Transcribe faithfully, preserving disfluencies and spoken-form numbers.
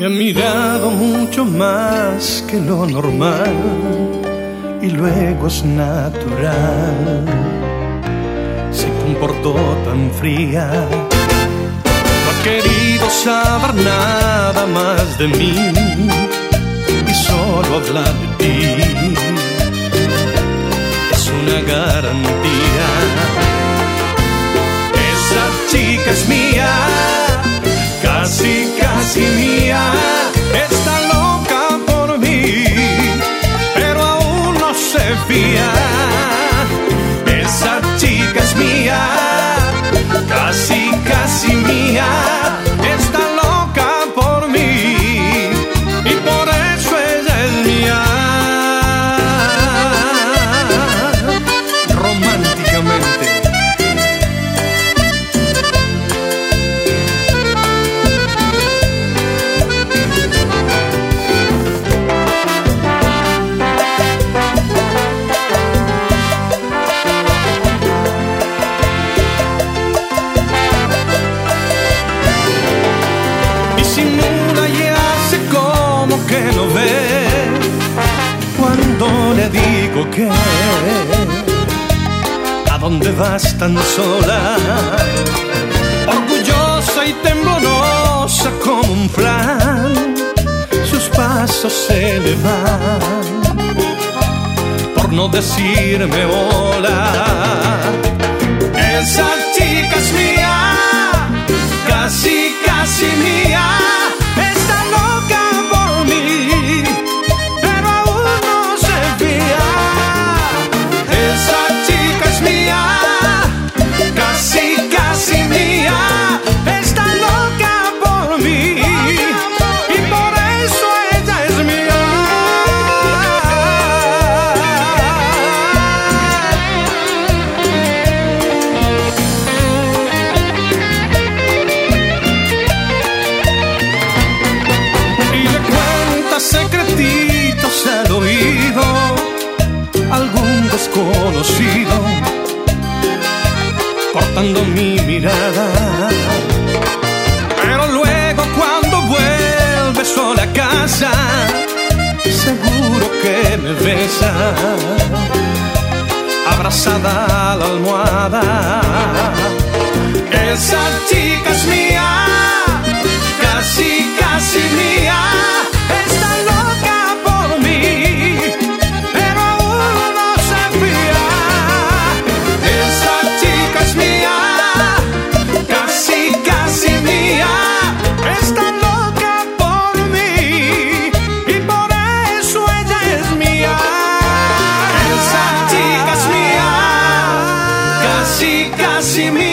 he mirado mucho más que lo normal y luego es natural. Se comportó tan fría, no ha querido saber nada más de mí y solo habla de ti. Es una garantía. Esa chica es mía, casi, casi mía. Está loca por mí, pero aún no se fía. Esa chica es mía, casi, casi mía. Está loca por mí y por eso ella es mía. Románticamente. Que no ve cuando le digo que ¿a dónde vas tan sola? Orgullosa y temblorosa como un flan, sus pasos se le van por no decirme hola. Esa chica es mía, casi, casi mía. Está loca por mí, pero aún no se fía. Esa chica es mía, casi, casi mía. Está loca por mí y por eso ella es mía. Secretitos al oído, algún desconocido cortando mi mirada. Pero luego cuando vuelve sola a casa, seguro que me besa, abrazada a la almohada. Esa chica es mía, casi, casi mía. Está loca por mí, pero aún no se fía. Esa chica es mía, casi, casi mía. Está loca por mí y por eso ella es mía. Esa chica es mía, casi, casi mía.